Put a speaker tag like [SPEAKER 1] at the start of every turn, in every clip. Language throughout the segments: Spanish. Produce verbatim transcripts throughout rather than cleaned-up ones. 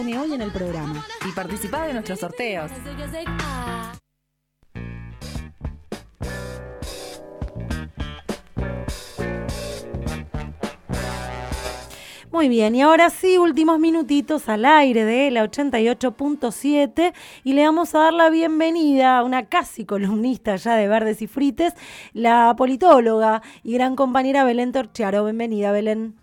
[SPEAKER 1] Hoy en el programa.
[SPEAKER 2] Y participá de nuestros sorteos.
[SPEAKER 1] Muy bien, y ahora sí, últimos minutitos al aire de la ochenta y ocho punto siete y le vamos a dar la bienvenida a una casi columnista ya de Verdes y Frites, la politóloga y gran compañera Belén Torchiaro. Bienvenida, Belén.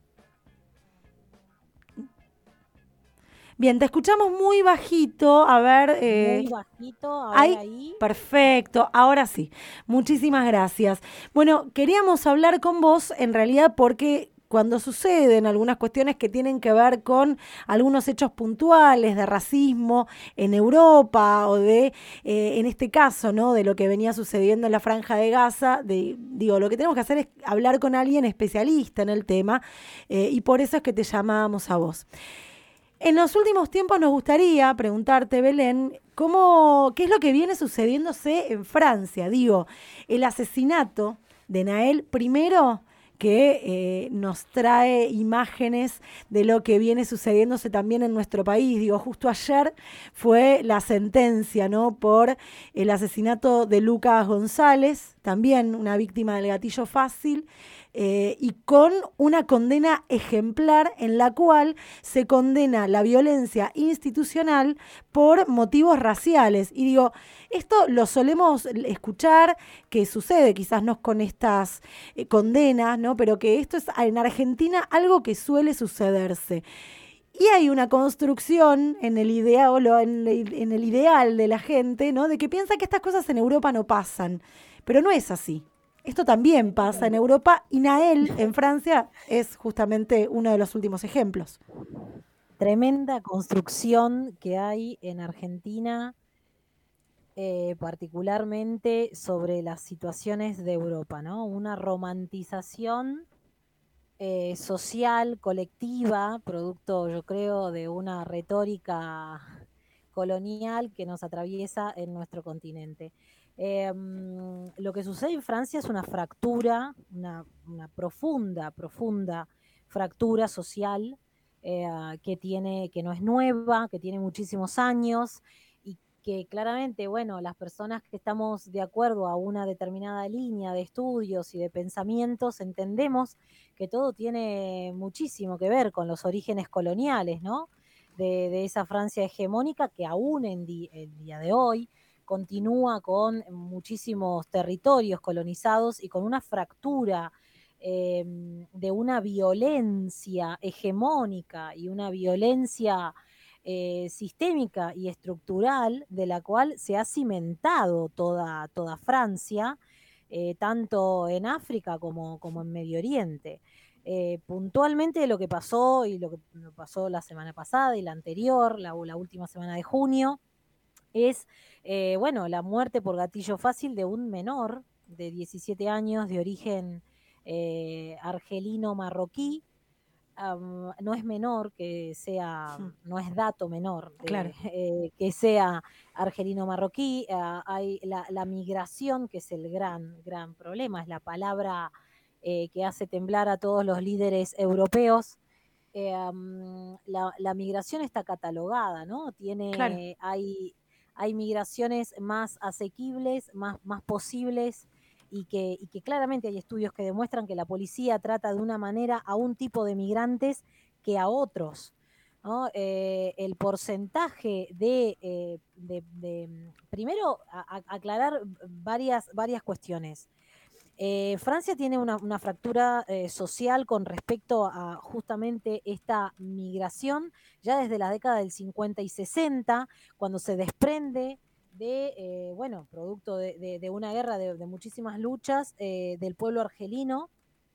[SPEAKER 1] Bien, te escuchamos muy bajito, a ver... Eh,
[SPEAKER 3] muy bajito, ahora
[SPEAKER 1] ahí,
[SPEAKER 3] ahí.
[SPEAKER 1] Perfecto, ahora sí. Muchísimas gracias. Bueno, queríamos hablar con vos en realidad porque cuando suceden algunas cuestiones que tienen que ver con algunos hechos puntuales de racismo en Europa o de, eh, en este caso, ¿no?, de lo que venía sucediendo en la Franja de Gaza, de, digo, lo que tenemos que hacer es hablar con alguien especialista en el tema eh, y por eso es que te llamábamos a vos. En los últimos tiempos nos gustaría preguntarte, Belén, ¿cómo, qué es lo que viene sucediéndose en Francia? Digo, el asesinato de Naël primero, que eh, nos trae imágenes de lo que viene sucediéndose también en nuestro país. Digo, justo ayer fue la sentencia, ¿no?, por el asesinato de Lucas González, también una víctima del gatillo fácil, eh, y con una condena ejemplar en la cual se condena la violencia institucional por motivos raciales. Y digo, esto lo solemos escuchar, que sucede quizás no con estas eh, condenas, ¿no?, pero que esto es en Argentina algo que suele sucederse. Y hay una construcción en el ideal, en el, en el ideal de la gente, ¿no?, de que piensa que estas cosas en Europa no pasan, pero no es así. Esto también pasa en Europa y Naël en Francia es justamente uno de los últimos ejemplos.
[SPEAKER 3] Tremenda construcción que hay en Argentina, eh, particularmente sobre las situaciones de Europa, ¿no? Una romantización eh, social, colectiva, producto, yo creo, de una retórica colonial que nos atraviesa en nuestro continente. Eh, lo que sucede en Francia es una fractura, una, una profunda, profunda fractura social eh, que tiene, que no es nueva, que tiene muchísimos años y que claramente, bueno, las personas que estamos de acuerdo a una determinada línea de estudios y de pensamientos entendemos que todo tiene muchísimo que ver con los orígenes coloniales, ¿no? De, de esa Francia hegemónica que aún en di, el día de hoy continúa con muchísimos territorios colonizados y con una fractura eh, de una violencia hegemónica y una violencia eh, sistémica y estructural de la cual se ha cimentado toda, toda Francia, eh, tanto en África como, como en Medio Oriente. Eh, puntualmente lo que pasó y lo que pasó la semana pasada y la anterior, la, la última semana de junio, es, eh, bueno, la muerte por gatillo fácil de un menor de diecisiete años de origen eh, argelino-marroquí. Um, no es menor que sea, no es dato menor de,
[SPEAKER 1] Claro.
[SPEAKER 3] eh, que sea argelino-marroquí. Uh, hay la, la migración, que es el gran, gran problema, es la palabra eh, que hace temblar a todos los líderes europeos. Eh, um, la, la migración está catalogada, ¿no? Tiene,
[SPEAKER 1] Claro.
[SPEAKER 3] hay, hay migraciones más asequibles, más, más posibles, y que, y que claramente hay estudios que demuestran que la policía trata de una manera a un tipo de migrantes que a otros, ¿no? Eh, el porcentaje de, eh, de, de primero, a, a aclarar varias, varias cuestiones. Eh, Francia tiene una, una fractura eh, social con respecto a justamente esta migración ya desde la década del cincuenta y sesenta, cuando se desprende de, eh, bueno, producto de, de, de una guerra, de, de muchísimas luchas eh, del pueblo argelino.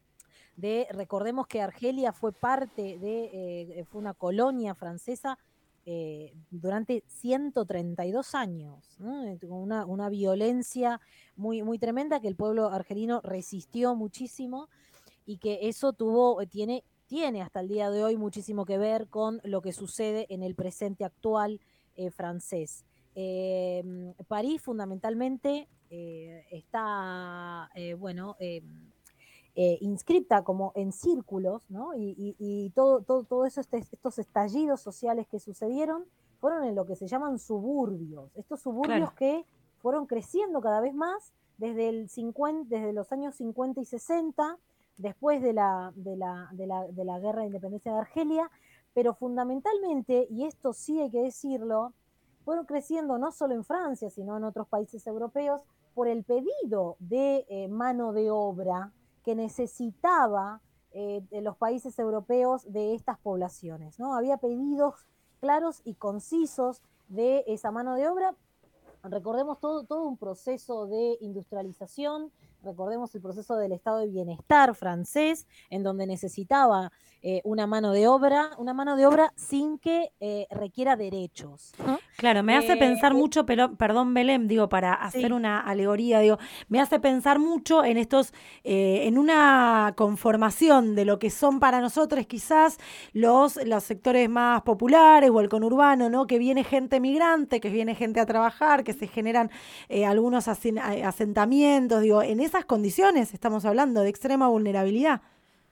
[SPEAKER 3] De, recordemos que Argelia fue parte de, eh, fue una colonia francesa eh, durante ciento treinta y dos años, ¿no? Una, una violencia muy, muy tremenda que el pueblo argelino resistió muchísimo y que eso tuvo, tiene, tiene hasta el día de hoy muchísimo que ver con lo que sucede en el presente actual eh, francés. Eh, París fundamentalmente eh, está, eh, bueno, eh, eh, inscripta como en círculos, ¿no? Y, y, y todo, todo, todo eso, este, estos estallidos sociales que sucedieron fueron en lo que se llaman suburbios, estos suburbios
[SPEAKER 1] Claro.
[SPEAKER 3] que fueron creciendo cada vez más desde, el cincuenta, desde los años cincuenta y sesenta, después de la, de, la, de, la, de la guerra de independencia de Argelia, pero fundamentalmente, y esto sí hay que decirlo, fueron creciendo no solo en Francia, sino en otros países europeos, por el pedido de eh, mano de obra que necesitaba eh, de los países europeos de estas poblaciones, ¿no? Había pedidos claros y concisos de esa mano de obra. Recordemos todo, todo un proceso de industrialización, recordemos el proceso del estado de bienestar francés, en donde necesitaba eh, una mano de obra, una mano de obra sin que eh, requiera derechos, ¿no?
[SPEAKER 1] Claro, me hace
[SPEAKER 3] Eh,
[SPEAKER 1] pensar mucho, pero perdón, Belén, digo, para hacer
[SPEAKER 3] sí.
[SPEAKER 1] una alegoría, digo, me hace pensar mucho en estos, eh, en una conformación de lo que son para nosotros quizás los, los sectores más populares o el conurbano, ¿no? Que viene gente migrante, que viene gente a trabajar, que se generan eh, algunos asen- asentamientos, digo, en esas condiciones estamos hablando de extrema vulnerabilidad.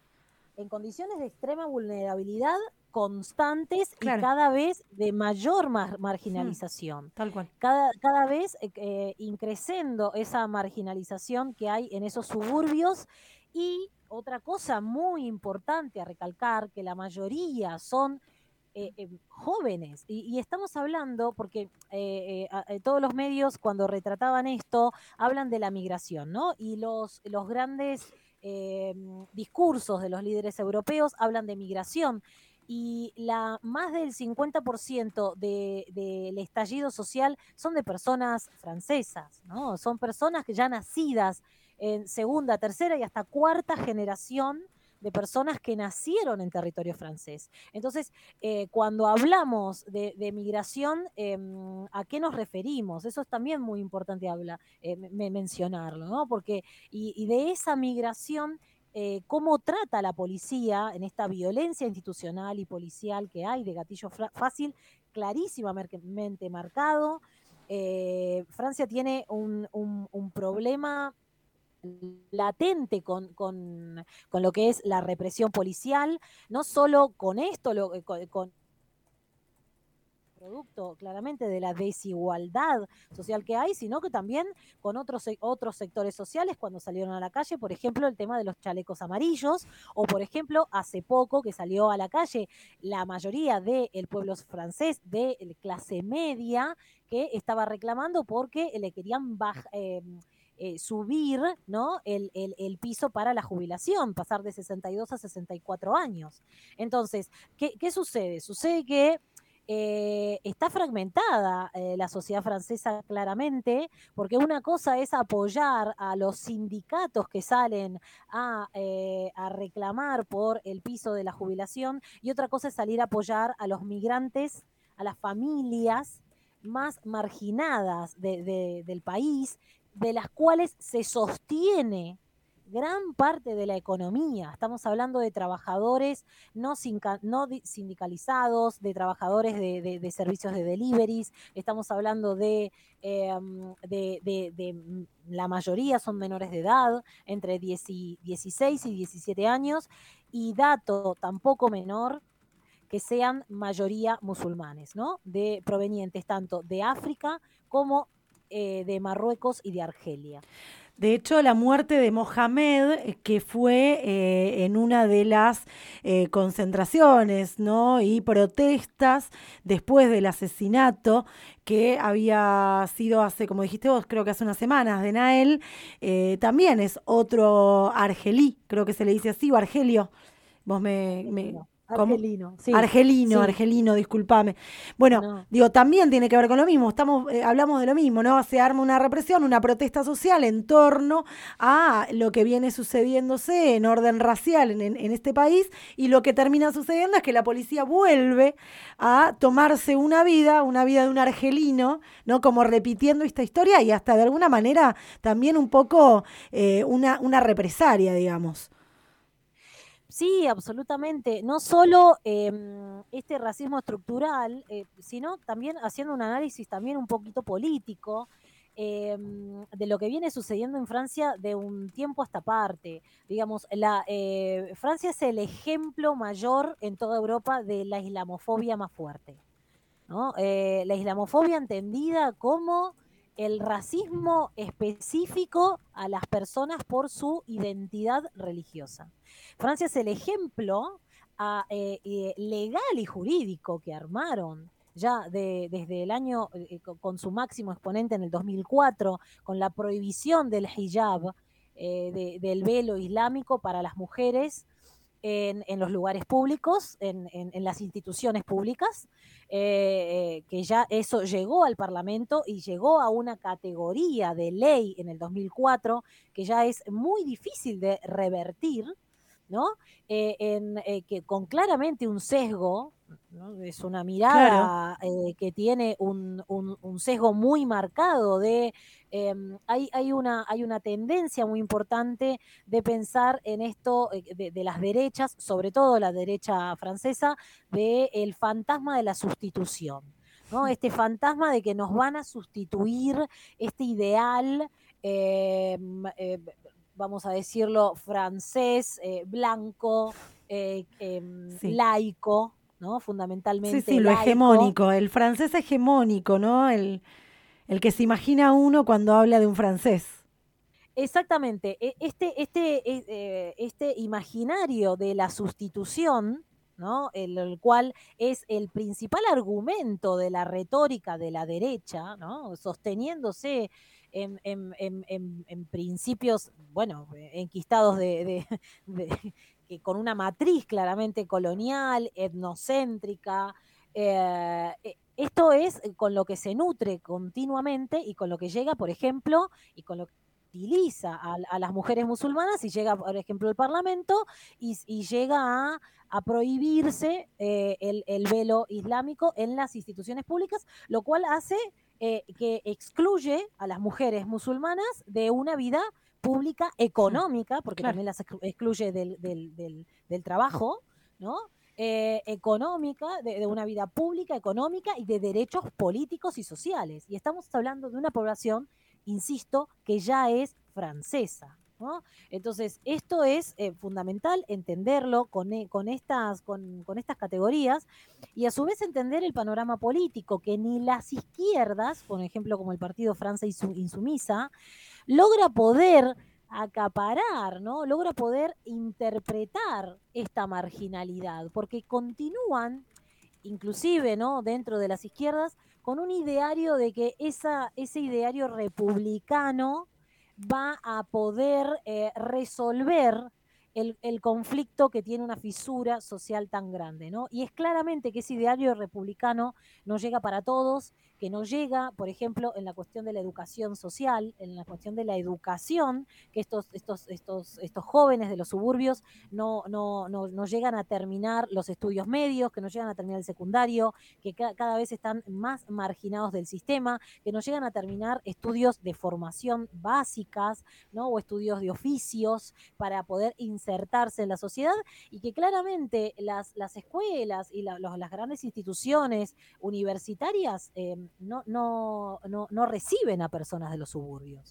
[SPEAKER 3] En condiciones de extrema vulnerabilidad constantes
[SPEAKER 1] Claro.
[SPEAKER 3] y cada vez de mayor mar-
[SPEAKER 1] Hmm,
[SPEAKER 3] marginalización.
[SPEAKER 1] tal cual.
[SPEAKER 3] Cada, cada vez eh, eh, increciendo esa marginalización que hay en esos suburbios. Y otra cosa muy importante a recalcar, que la mayoría son eh, eh, jóvenes. Y, y estamos hablando, porque eh, eh, a- eh, todos los medios cuando retrataban esto, hablan de la migración, ¿no? Y los, los grandes eh, discursos de los líderes europeos hablan de migración. Y la, más del cincuenta por ciento de, del estallido social son de personas francesas, ¿no? Son personas que ya nacidas en segunda, tercera y hasta cuarta generación de personas que nacieron en territorio francés. Entonces, eh, cuando hablamos de, de migración, eh, ¿a qué nos referimos? Eso es también muy importante habla, eh, me, mencionarlo, ¿no? Porque, y, y de esa migración, eh, cómo trata la policía en esta violencia institucional y policial que hay de gatillo fácil, clarísimamente marcado. Eh, Francia tiene un, un, un problema latente con, con, con, lo que es la represión policial, no solo con esto, lo, con, con producto claramente de la desigualdad social que hay, sino que también con otros, otros sectores sociales cuando salieron a la calle, por ejemplo, el tema de los chalecos amarillos, o por ejemplo, hace poco que salió a la calle la mayoría del pueblo francés de clase media que estaba reclamando porque le querían bajar... Eh, Eh, subir, ¿no? el, el, el piso para la jubilación, pasar de sesenta y dos a sesenta y cuatro años. Entonces, ¿qué, qué sucede? Sucede que eh, está fragmentada eh, la sociedad francesa claramente, porque una cosa es apoyar a los sindicatos que salen a, eh, a reclamar por el piso de la jubilación, y otra cosa es salir a apoyar a los migrantes, a las familias más marginadas de, de, del país, de las cuales se sostiene gran parte de la economía. Estamos hablando de trabajadores no, sinca, no sindicalizados, de trabajadores de, de, de, servicios de deliveries, estamos hablando de, eh, de, de, de la mayoría son menores de edad, entre dieciséis y diecisiete años, y dato tampoco menor, que sean mayoría musulmanes, ¿no? De, provenientes tanto de África como eh, de Marruecos y de Argelia.
[SPEAKER 1] De hecho, la muerte de Mohamed, que fue eh, en una de las eh, concentraciones, ¿no? y protestas después del asesinato que había sido hace, como dijiste vos, creo que hace unas semanas, de Nael, eh, también es otro argelí, creo que se le dice así, o argelio. Vos me... me
[SPEAKER 3] Argelino, sí.
[SPEAKER 1] Argelino,
[SPEAKER 3] sí.
[SPEAKER 1] argelino, discúlpame. Bueno,
[SPEAKER 3] no.
[SPEAKER 1] digo, también tiene que ver con lo mismo, estamos, eh, hablamos de lo mismo, ¿no? Se arma una represión, una protesta social en torno a lo que viene sucediéndose en orden racial en, en, en este país, y lo que termina sucediendo es que la policía vuelve a tomarse una vida, una vida de un argelino, ¿no? Como repitiendo esta historia y hasta de alguna manera también un poco eh, una, una represalia, digamos.
[SPEAKER 3] Sí, absolutamente. No solo eh, este racismo estructural, eh, sino también haciendo un análisis también un poquito político. eh, de lo que viene sucediendo en Francia de un tiempo a esta parte. Digamos, la, eh, Francia es el ejemplo mayor en toda Europa de la islamofobia más fuerte, ¿no? Eh, la islamofobia entendida como el racismo específico a las personas por su identidad religiosa. Francia es el ejemplo a, eh, eh, legal y jurídico que armaron ya de, desde el año, eh, con su máximo exponente en el dos mil cuatro, con la prohibición del hijab, eh, de, del velo islámico para las mujeres en, en los lugares públicos, en, en, en las instituciones públicas, eh, que ya eso llegó al Parlamento y llegó a una categoría de ley en el dos mil cuatro que ya es muy difícil de revertir, ¿no? Eh, en, eh, que con claramente un sesgo, ¿no? Es una mirada claro. eh, que tiene un, un, un sesgo muy marcado de, eh, hay, hay, una, hay una tendencia muy importante de pensar en esto eh, de, de las derechas, sobre todo la derecha francesa, de el fantasma de la sustitución, ¿no? Este fantasma de que nos van a sustituir este ideal eh, eh, vamos a decirlo, francés, eh, blanco, eh, eh, sí. laico, ¿no? Fundamentalmente
[SPEAKER 1] Sí, sí, lo
[SPEAKER 3] laico.
[SPEAKER 1] hegemónico, el francés hegemónico, ¿no? El, el que se imagina uno cuando habla de un francés.
[SPEAKER 3] Exactamente, este, este, este imaginario de la sustitución, ¿no? El, el cual es el principal argumento de la retórica de la derecha, ¿no? Sosteniéndose en, en, en, en, en principios, bueno, enquistados de, de, de, de, con una matriz claramente colonial, etnocéntrica. Eh, esto es con lo que se nutre continuamente y con lo que llega, por ejemplo, y con lo que utiliza a, a las mujeres musulmanas y llega, por ejemplo, al Parlamento y, y llega a, a prohibirse eh, el, el velo islámico en las instituciones públicas, lo cual hace eh, que excluye a las mujeres musulmanas de una vida pública económica, porque claro. también las excluye del, del, del, del trabajo, ¿no? Eh, económica, de, de una vida pública, económica y de derechos políticos y sociales. Y estamos hablando de una población, insisto, que ya es francesa, ¿no? Entonces, esto es eh, fundamental entenderlo con, con, estas, con, con estas categorías y a su vez entender el panorama político, que ni las izquierdas, por ejemplo, como el partido Francia Insumisa, logra poder acaparar, ¿no? Logra poder interpretar esta marginalidad, porque continúan, inclusive, ¿no? Dentro de las izquierdas, con un ideario de que esa, ese ideario republicano va a poder eh, resolver el, el conflicto que tiene una fisura social tan grande, ¿no? Y es claramente que ese ideario republicano no llega para todos, que no llega, por ejemplo, en la cuestión de la educación social, en la cuestión de la educación, que estos, estos, estos, estos jóvenes de los suburbios no, no, no, no llegan a terminar los estudios medios, que no llegan a terminar el secundario, que ca cada vez están más marginados del sistema, que no llegan a terminar estudios de formación básicas, ¿no? O estudios de oficios para poder insertarse en la sociedad, y que claramente las, las escuelas y la, los, las grandes instituciones universitarias eh, no, no, no, no reciben a personas de los suburbios.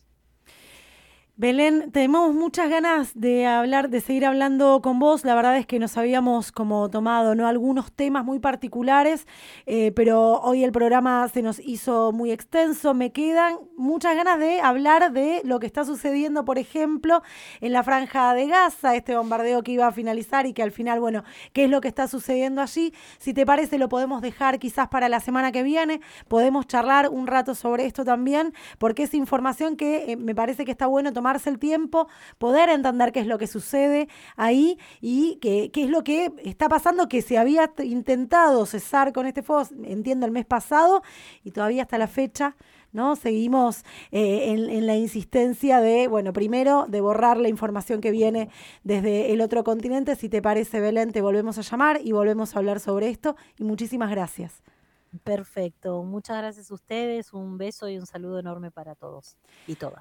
[SPEAKER 1] Belén, tenemos muchas ganas de hablar, de seguir hablando con vos. La verdad es que nos habíamos como tomado, ¿no?, algunos temas muy particulares, eh, pero hoy el programa se nos hizo muy extenso. Me quedan muchas ganas de hablar de lo que está sucediendo, por ejemplo, en la Franja de Gaza, este bombardeo que iba a finalizar y que al final, bueno, ¿qué es lo que está sucediendo allí? Si te parece, lo podemos dejar quizás para la semana que viene. Podemos charlar un rato sobre esto también, porque es información que eh, me parece que está bueno tomar el tiempo, poder entender qué es lo que sucede ahí y qué, qué es lo que está pasando, que se había intentado cesar con este fuego, entiendo, el mes pasado, y todavía hasta la fecha, ¿no? Seguimos eh, en, en la insistencia de, bueno, primero de borrar la información que viene desde el otro continente. Si te parece, Belén, te volvemos a llamar y volvemos a hablar sobre esto, y muchísimas gracias.
[SPEAKER 3] Perfecto, muchas gracias a ustedes, un beso y un saludo enorme para todos y todas.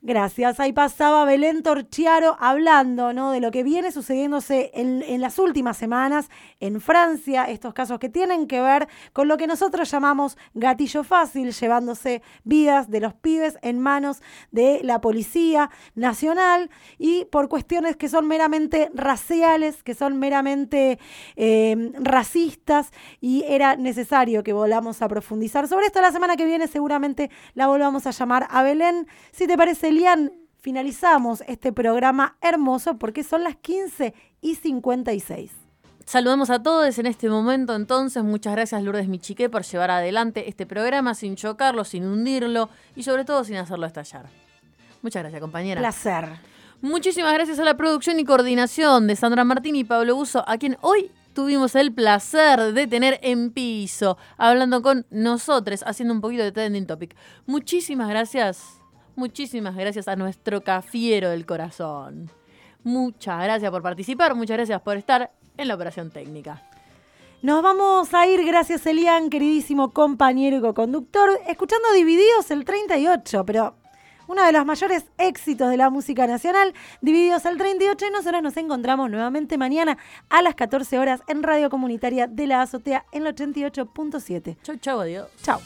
[SPEAKER 1] Gracias. Ahí pasaba Belén Torchiaro hablando, ¿no?, de lo que viene sucediéndose en, en las últimas semanas en Francia, estos casos que tienen que ver con lo que nosotros llamamos gatillo fácil, llevándose vidas de los pibes en manos de la Policía Nacional y por cuestiones que son meramente raciales, que son meramente eh, racistas, y era necesario que volvamos a profundizar sobre esto. La semana que viene seguramente la volvamos a llamar a Belén. Si te parece, Elian, finalizamos este programa hermoso porque son las quince y cincuenta y seis.
[SPEAKER 4] Saludamos a todos en este momento, entonces. Muchas gracias, Lourdes Michiqué, por llevar adelante este programa sin chocarlo, sin hundirlo y sobre todo sin hacerlo estallar. Muchas gracias, compañera.
[SPEAKER 1] Placer.
[SPEAKER 4] Muchísimas gracias a la producción y coordinación de Sandra Martín y Pablo Buzo, a quien hoy tuvimos el placer de tener en piso, hablando con nosotros, haciendo un poquito de Trending Topic. Muchísimas gracias. Muchísimas gracias a nuestro cafiero del corazón. Muchas gracias por participar, muchas gracias por estar en la operación técnica.
[SPEAKER 1] Nos vamos a ir, gracias Elian, queridísimo compañero y co-conductor, escuchando Divididos el treinta y ocho, pero uno de los mayores éxitos de la música nacional, Divididos el treinta y ocho, y nosotros nos encontramos nuevamente mañana a las catorce horas en Radio Comunitaria de la Azotea en el ochenta y ocho punto siete.
[SPEAKER 4] Chau, chau, adiós.
[SPEAKER 1] Chau.